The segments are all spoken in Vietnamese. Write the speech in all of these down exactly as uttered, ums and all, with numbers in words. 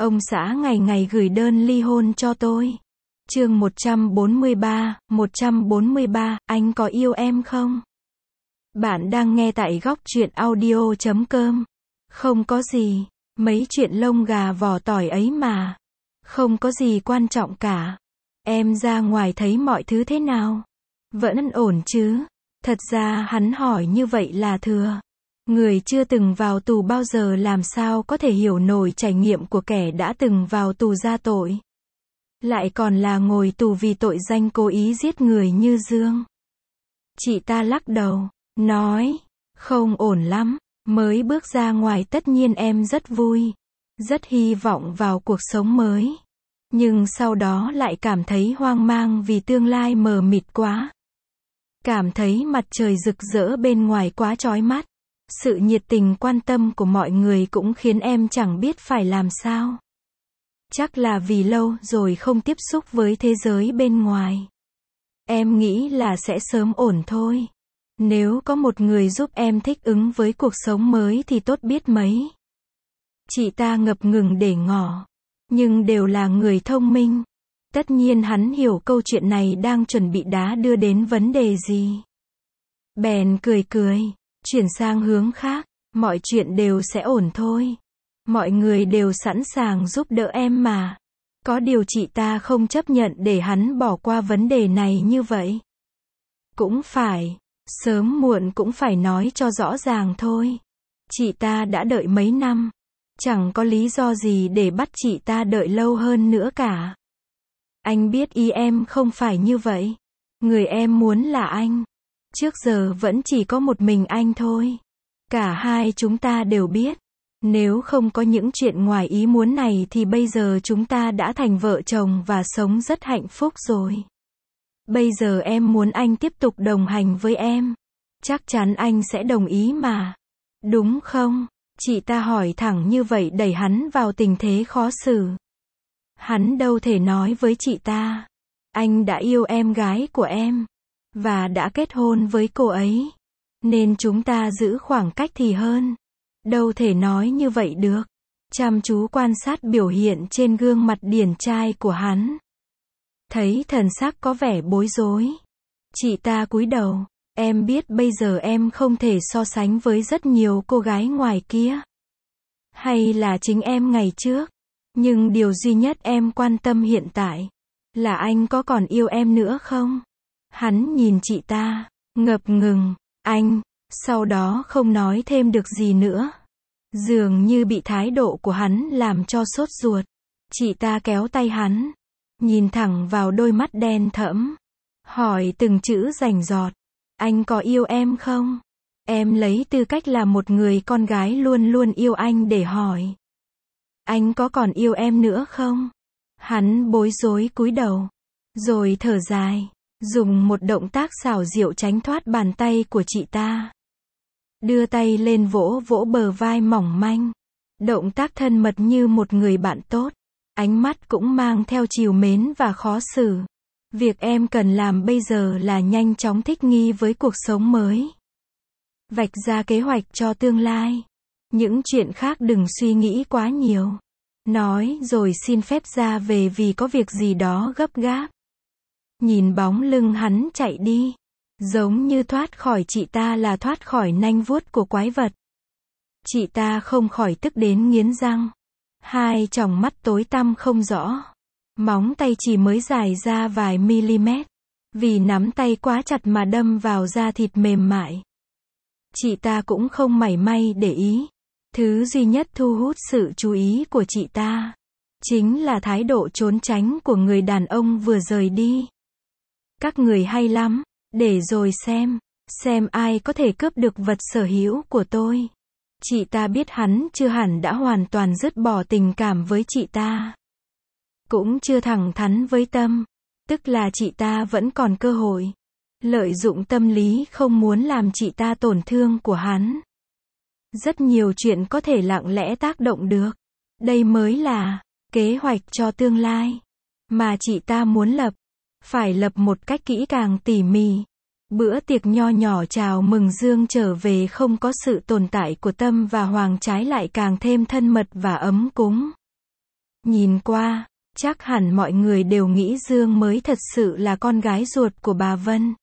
Ông xã ngày ngày gửi đơn ly hôn cho tôi. Chương một trăm bốn mươi ba, một trăm bốn mươi ba, anh có yêu em không? Bạn đang nghe tại góc truyện audio chấm com. Không có gì, mấy chuyện lông gà vỏ tỏi ấy mà. Không có gì quan trọng cả. Em ra ngoài thấy mọi thứ thế nào? Vẫn ổn chứ? Thật ra hắn hỏi như vậy là thừa. Người chưa từng vào tù bao giờ làm sao có thể hiểu nổi trải nghiệm của kẻ đã từng vào tù ra tội. Lại còn là ngồi tù vì tội danh cố ý giết người như Dương. Chị ta lắc đầu, nói, không ổn lắm, mới bước ra ngoài tất nhiên em rất vui, rất hy vọng vào cuộc sống mới. Nhưng sau đó lại cảm thấy hoang mang vì tương lai mờ mịt quá. Cảm thấy mặt trời rực rỡ bên ngoài quá chói mắt. Sự nhiệt tình quan tâm của mọi người cũng khiến em chẳng biết phải làm sao. Chắc là vì lâu rồi không tiếp xúc với thế giới bên ngoài. Em nghĩ là sẽ sớm ổn thôi. Nếu có một người giúp em thích ứng với cuộc sống mới thì tốt biết mấy. Chị ta ngập ngừng để ngỏ. Nhưng đều là người thông minh. Tất nhiên hắn hiểu câu chuyện này đang chuẩn bị đá đưa đến vấn đề gì. Bèn cười cười. Chuyển sang hướng khác, mọi chuyện đều sẽ ổn thôi. Mọi người đều sẵn sàng giúp đỡ em mà. Có điều chị ta không chấp nhận để hắn bỏ qua vấn đề này như vậy. Cũng phải, sớm muộn cũng phải nói cho rõ ràng thôi. Chị ta đã đợi mấy năm, chẳng có lý do gì để bắt chị ta đợi lâu hơn nữa cả. Anh biết ý em không phải như vậy. Người em muốn là anh. Trước giờ vẫn chỉ có một mình anh thôi. Cả hai chúng ta đều biết. Nếu không có những chuyện ngoài ý muốn này thì bây giờ chúng ta đã thành vợ chồng và sống rất hạnh phúc rồi. Bây giờ em muốn anh tiếp tục đồng hành với em. Chắc chắn anh sẽ đồng ý mà. Đúng không? Chị ta hỏi thẳng như vậy đẩy hắn vào tình thế khó xử. Hắn đâu thể nói với chị ta. Anh đã yêu em gái của em. Và đã kết hôn với cô ấy. Nên chúng ta giữ khoảng cách thì hơn. Đâu thể nói như vậy được. Chăm chú quan sát biểu hiện trên gương mặt điển trai của hắn. Thấy thần sắc có vẻ bối rối. Chị ta cúi đầu. Em biết bây giờ em không thể so sánh với rất nhiều cô gái ngoài kia. Hay là chính em ngày trước. Nhưng điều duy nhất em quan tâm hiện tại. Là anh có còn yêu em nữa không? Hắn nhìn chị ta, ngập ngừng, anh, sau đó không nói thêm được gì nữa. Dường như bị thái độ của hắn làm cho sốt ruột. Chị ta kéo tay hắn, nhìn thẳng vào đôi mắt đen thẫm, hỏi từng chữ rành rọt. Anh có yêu em không? Em lấy tư cách là một người con gái luôn luôn yêu anh để hỏi. Anh có còn yêu em nữa không? Hắn bối rối cúi đầu, rồi thở dài. Dùng một động tác xảo diệu tránh thoát bàn tay của chị ta. Đưa tay lên vỗ vỗ bờ vai mỏng manh. Động tác thân mật như một người bạn tốt. Ánh mắt cũng mang theo trìu mến và khó xử. Việc em cần làm bây giờ là nhanh chóng thích nghi với cuộc sống mới. Vạch ra kế hoạch cho tương lai. Những chuyện khác đừng suy nghĩ quá nhiều. Nói rồi xin phép ra về vì có việc gì đó gấp gáp. Nhìn bóng lưng hắn chạy đi. Giống như thoát khỏi chị ta là thoát khỏi nanh vuốt của quái vật. Chị ta không khỏi tức đến nghiến răng. Hai tròng mắt tối tăm không rõ. Móng tay chỉ mới dài ra vài mm. Vì nắm tay quá chặt mà đâm vào da thịt mềm mại. Chị ta cũng không mảy may để ý. Thứ duy nhất thu hút sự chú ý của chị ta. Chính là thái độ trốn tránh của người đàn ông vừa rời đi. Các người hay lắm, để rồi xem, xem ai có thể cướp được vật sở hữu của tôi. Chị ta biết hắn chưa hẳn đã hoàn toàn dứt bỏ tình cảm với chị ta. Cũng chưa thẳng thắn với Tâm, tức là chị ta vẫn còn cơ hội. Lợi dụng tâm lý không muốn làm chị ta tổn thương của hắn. Rất nhiều chuyện có thể lặng lẽ tác động được. Đây mới là kế hoạch cho tương lai mà chị ta muốn lập. Phải lập một cách kỹ càng tỉ mỉ. Bữa tiệc nho nhỏ chào mừng Dương trở về không có sự tồn tại của Tâm và Hoàng trái lại càng thêm thân mật và ấm cúng. Nhìn qua, chắc hẳn mọi người đều nghĩ Dương mới thật sự là con gái ruột của bà Vân.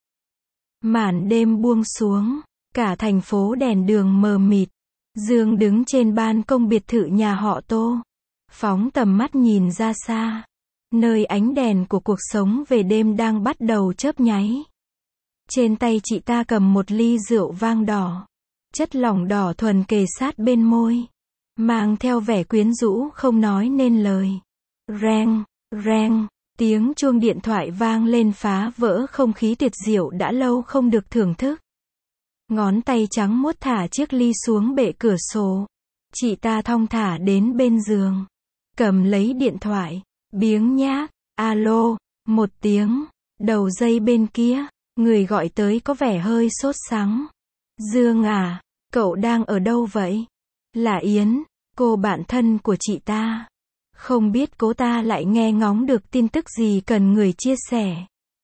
Màn đêm buông xuống, cả thành phố đèn đường mờ mịt. Dương đứng trên ban công biệt thự nhà họ Tô, phóng tầm mắt nhìn ra xa, nơi ánh đèn của cuộc sống về đêm đang bắt đầu chớp nháy. Trên tay chị ta cầm một ly rượu vang đỏ, chất lỏng đỏ thuần kề sát bên môi, mang theo vẻ quyến rũ không nói nên lời. Reng, reng, tiếng chuông điện thoại vang lên phá vỡ không khí tuyệt diệu đã lâu không được thưởng thức. Ngón tay trắng muốt thả chiếc ly xuống bệ cửa sổ. Chị ta thong thả đến bên giường, cầm lấy điện thoại, biếng nhác, alo, một tiếng, đầu dây bên kia, người gọi tới có vẻ hơi sốt sắng. Dương à, cậu đang ở đâu vậy? Là Yến, cô bạn thân của chị ta. Không biết cô ta lại nghe ngóng được tin tức gì cần người chia sẻ.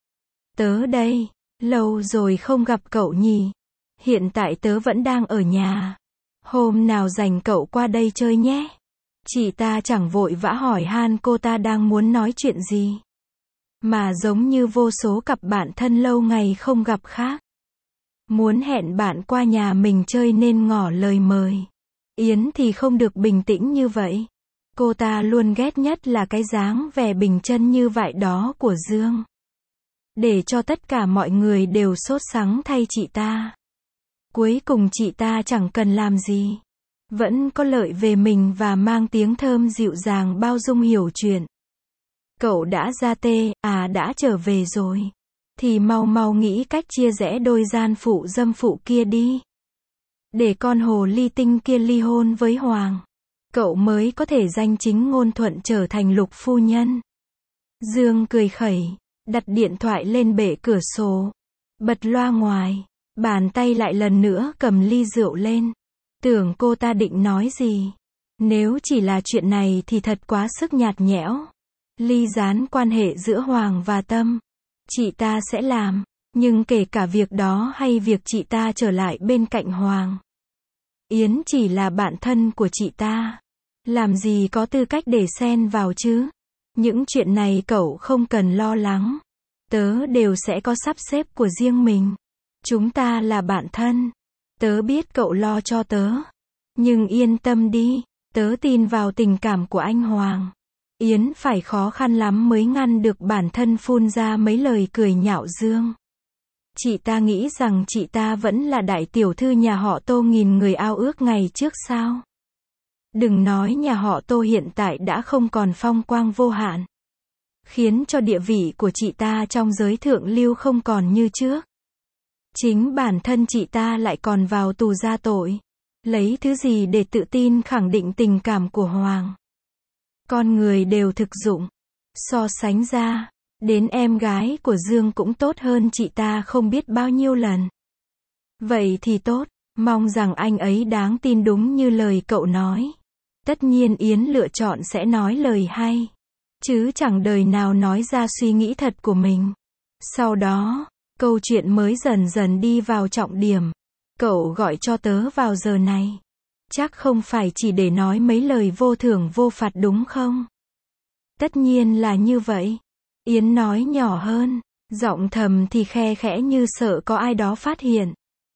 Tớ đây, lâu rồi không gặp cậu nhỉ? Hiện tại tớ vẫn đang ở nhà. Hôm nào rảnh cậu qua đây chơi nhé. Chị ta chẳng vội vã hỏi han cô ta đang muốn nói chuyện gì, mà giống như vô số cặp bạn thân lâu ngày không gặp khác, muốn hẹn bạn qua nhà mình chơi nên ngỏ lời mời. Yến thì không được bình tĩnh như vậy. Cô ta luôn ghét nhất là cái dáng vẻ bình chân như vậy đó của Dương, để cho tất cả mọi người đều sốt sắng thay chị ta. Cuối cùng chị ta chẳng cần làm gì, vẫn có lợi về mình và mang tiếng thơm dịu dàng bao dung hiểu chuyện. Cậu đã ra tê, à đã trở về rồi. Thì mau mau nghĩ cách chia rẽ đôi gian phụ dâm phụ kia đi. Để con hồ ly tinh kia ly hôn với Hoàng. Cậu mới có thể danh chính ngôn thuận trở thành Lục phu nhân. Dương cười khẩy, đặt điện thoại lên bệ cửa sổ, bật loa ngoài, bàn tay lại lần nữa cầm ly rượu lên. Tưởng cô ta định nói gì. Nếu chỉ là chuyện này thì thật quá sức nhạt nhẽo. Ly gián quan hệ giữa Hoàng và Tâm, chị ta sẽ làm. Nhưng kể cả việc đó hay việc chị ta trở lại bên cạnh Hoàng, Yến chỉ là bạn thân của chị ta, làm gì có tư cách để xen vào chứ. Những chuyện này cậu không cần lo lắng. Tớ đều sẽ có sắp xếp của riêng mình. Chúng ta là bạn thân. Tớ biết cậu lo cho tớ. Nhưng yên tâm đi, tớ tin vào tình cảm của anh Hoàng. Yến phải khó khăn lắm mới ngăn được bản thân phun ra mấy lời cười nhạo Dương. Chị ta nghĩ rằng chị ta vẫn là đại tiểu thư nhà họ Tô nghìn người ao ước ngày trước sao? Đừng nói nhà họ Tô hiện tại đã không còn phong quang vô hạn, khiến cho địa vị của chị ta trong giới thượng lưu không còn như trước. Chính bản thân chị ta lại còn vào tù ra tội. Lấy thứ gì để tự tin khẳng định tình cảm của Hoàng? Con người đều thực dụng. So sánh ra, đến em gái của Dương cũng tốt hơn chị ta không biết bao nhiêu lần. Vậy thì tốt, mong rằng anh ấy đáng tin đúng như lời cậu nói. Tất nhiên Yến lựa chọn sẽ nói lời hay, chứ chẳng đời nào nói ra suy nghĩ thật của mình. Sau đó, câu chuyện mới dần dần đi vào trọng điểm. Cậu gọi cho tớ vào giờ này, chắc không phải chỉ để nói mấy lời vô thưởng vô phạt đúng không? Tất nhiên là như vậy. Yến nói nhỏ hơn, giọng thầm thì khe khẽ như sợ có ai đó phát hiện.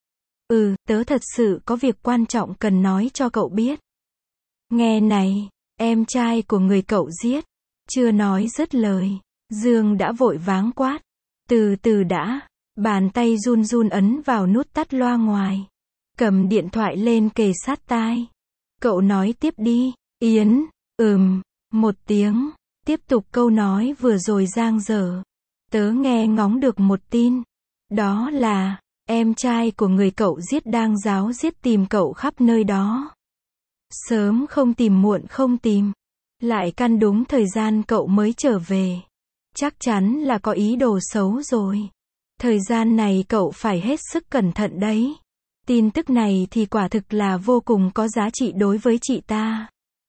Ừ, tớ thật sự có việc quan trọng cần nói cho cậu biết. Nghe này, em trai của người cậu giết. Chưa nói dứt lời, Dương đã vội váng quát. Từ từ đã. Bàn tay run run ấn vào nút tắt loa ngoài, cầm điện thoại lên kề sát tai. Cậu nói tiếp đi. Yến, ừm, một tiếng, tiếp tục câu nói vừa rồi giang dở. Tớ nghe ngóng được một tin. Đó là, em trai của người cậu giết đang ráo riết tìm cậu khắp nơi đó. Sớm không tìm muộn không tìm. Lại căn đúng thời gian cậu mới trở về. Chắc chắn là có ý đồ xấu rồi. Thời gian này cậu phải hết sức cẩn thận đấy. Tin tức này thì quả thực là vô cùng có giá trị đối với chị ta.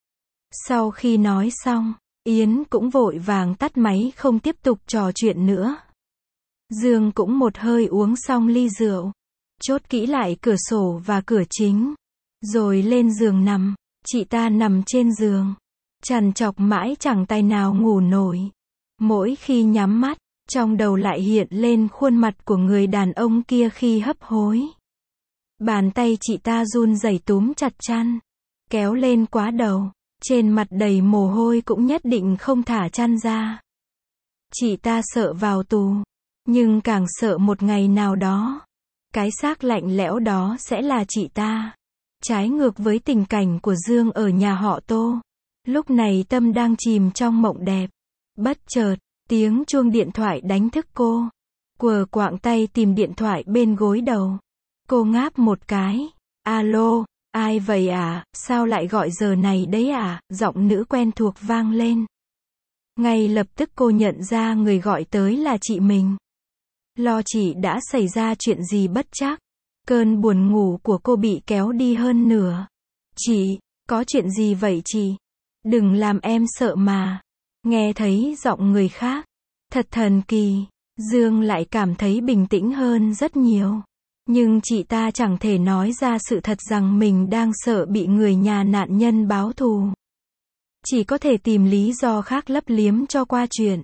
Sau khi nói xong, Yến cũng vội vàng tắt máy không tiếp tục trò chuyện nữa. Dương cũng một hơi uống xong ly rượu, chốt kỹ lại cửa sổ và cửa chính, rồi lên giường nằm. Chị ta nằm trên giường, Trằn trọc mãi chẳng tài nào ngủ nổi. Mỗi khi nhắm mắt, trong đầu lại hiện lên khuôn mặt của người đàn ông kia khi hấp hối. Bàn tay chị ta run rẩy túm chặt chăn, kéo lên quá đầu, trên mặt đầy mồ hôi cũng nhất định không thả chăn ra. Chị ta sợ vào tù, nhưng càng sợ một ngày nào đó, cái xác lạnh lẽo đó sẽ là chị ta. Trái ngược với tình cảnh của Dương ở nhà họ Tô. Lúc này Tâm đang chìm trong mộng đẹp. Bất chợt, tiếng chuông điện thoại đánh thức cô. Quờ quạng tay tìm điện thoại bên gối đầu. Cô ngáp một cái. Alo, ai vậy à, sao lại gọi giờ này đấy à, giọng nữ quen thuộc vang lên. Ngay lập tức cô nhận ra người gọi tới là chị mình. Lo chị đã xảy ra chuyện gì bất trắc. Cơn buồn ngủ của cô bị kéo đi hơn nửa. Chị, có chuyện gì vậy chị? Đừng làm em sợ mà. Nghe thấy giọng người khác. Thật thần kỳ. Dương lại cảm thấy bình tĩnh hơn rất nhiều. Nhưng chị ta chẳng thể nói ra sự thật rằng mình đang sợ bị người nhà nạn nhân báo thù. Chỉ có thể tìm lý do khác lấp liếm cho qua chuyện.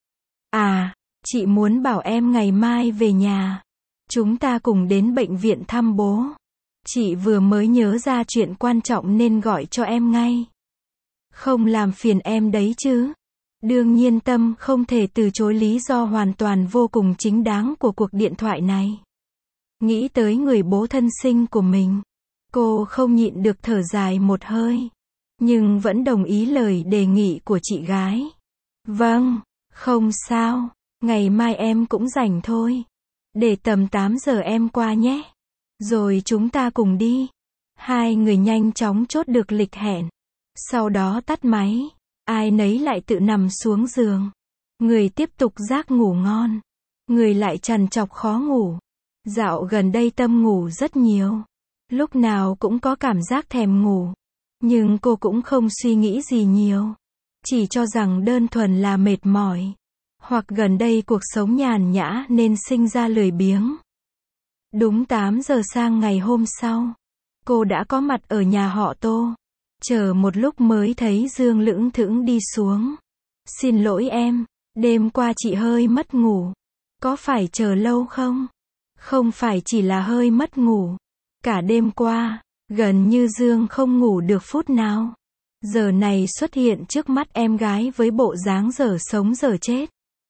À, chị muốn bảo em ngày mai về nhà. Chúng ta cùng đến bệnh viện thăm bố. Chị vừa mới nhớ ra chuyện quan trọng nên gọi cho em ngay. Không làm phiền em đấy chứ. Đương nhiên Tâm không thể từ chối lý do hoàn toàn vô cùng chính đáng của cuộc điện thoại này. Nghĩ tới người bố thân sinh của mình, cô không nhịn được thở dài một hơi. Nhưng vẫn đồng ý lời đề nghị của chị gái. Vâng, không sao, ngày mai em cũng rảnh thôi. Để tầm tám giờ em qua nhé. Rồi chúng ta cùng đi. Hai người nhanh chóng chốt được lịch hẹn. Sau đó tắt máy. Ai nấy lại tự nằm xuống giường. Người tiếp tục giác ngủ ngon. Người lại trằn trọc khó ngủ. Dạo gần đây Tâm ngủ rất nhiều. Lúc nào cũng có cảm giác thèm ngủ. Nhưng cô cũng không suy nghĩ gì nhiều. Chỉ cho rằng đơn thuần là mệt mỏi. Hoặc gần đây cuộc sống nhàn nhã nên sinh ra lười biếng. Đúng tám giờ sang ngày hôm sau, cô đã có mặt ở nhà họ Tô. Chờ một lúc mới thấy Dương lững thững đi xuống. Xin lỗi em, đêm qua chị hơi mất ngủ. Có phải chờ lâu không? Không phải chỉ là hơi mất ngủ. Cả đêm qua, gần như Dương không ngủ được phút nào. Giờ này xuất hiện trước mắt em gái với bộ dáng dở sống dở chết.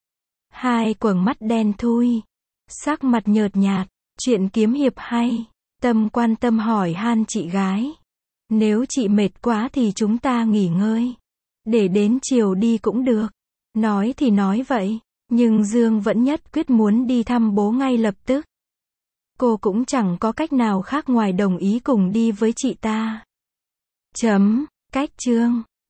Hai quầng mắt đen thui, sắc mặt nhợt nhạt, chuyện kiếm hiệp hay. Tâm quan tâm hỏi han chị gái. Nếu chị mệt quá thì chúng ta nghỉ ngơi. Để đến chiều đi cũng được. Nói thì nói vậy, nhưng Dương vẫn nhất quyết muốn đi thăm bố ngay lập tức. Cô cũng chẳng có cách nào khác ngoài đồng ý cùng đi với chị ta. Chấm, cách chương.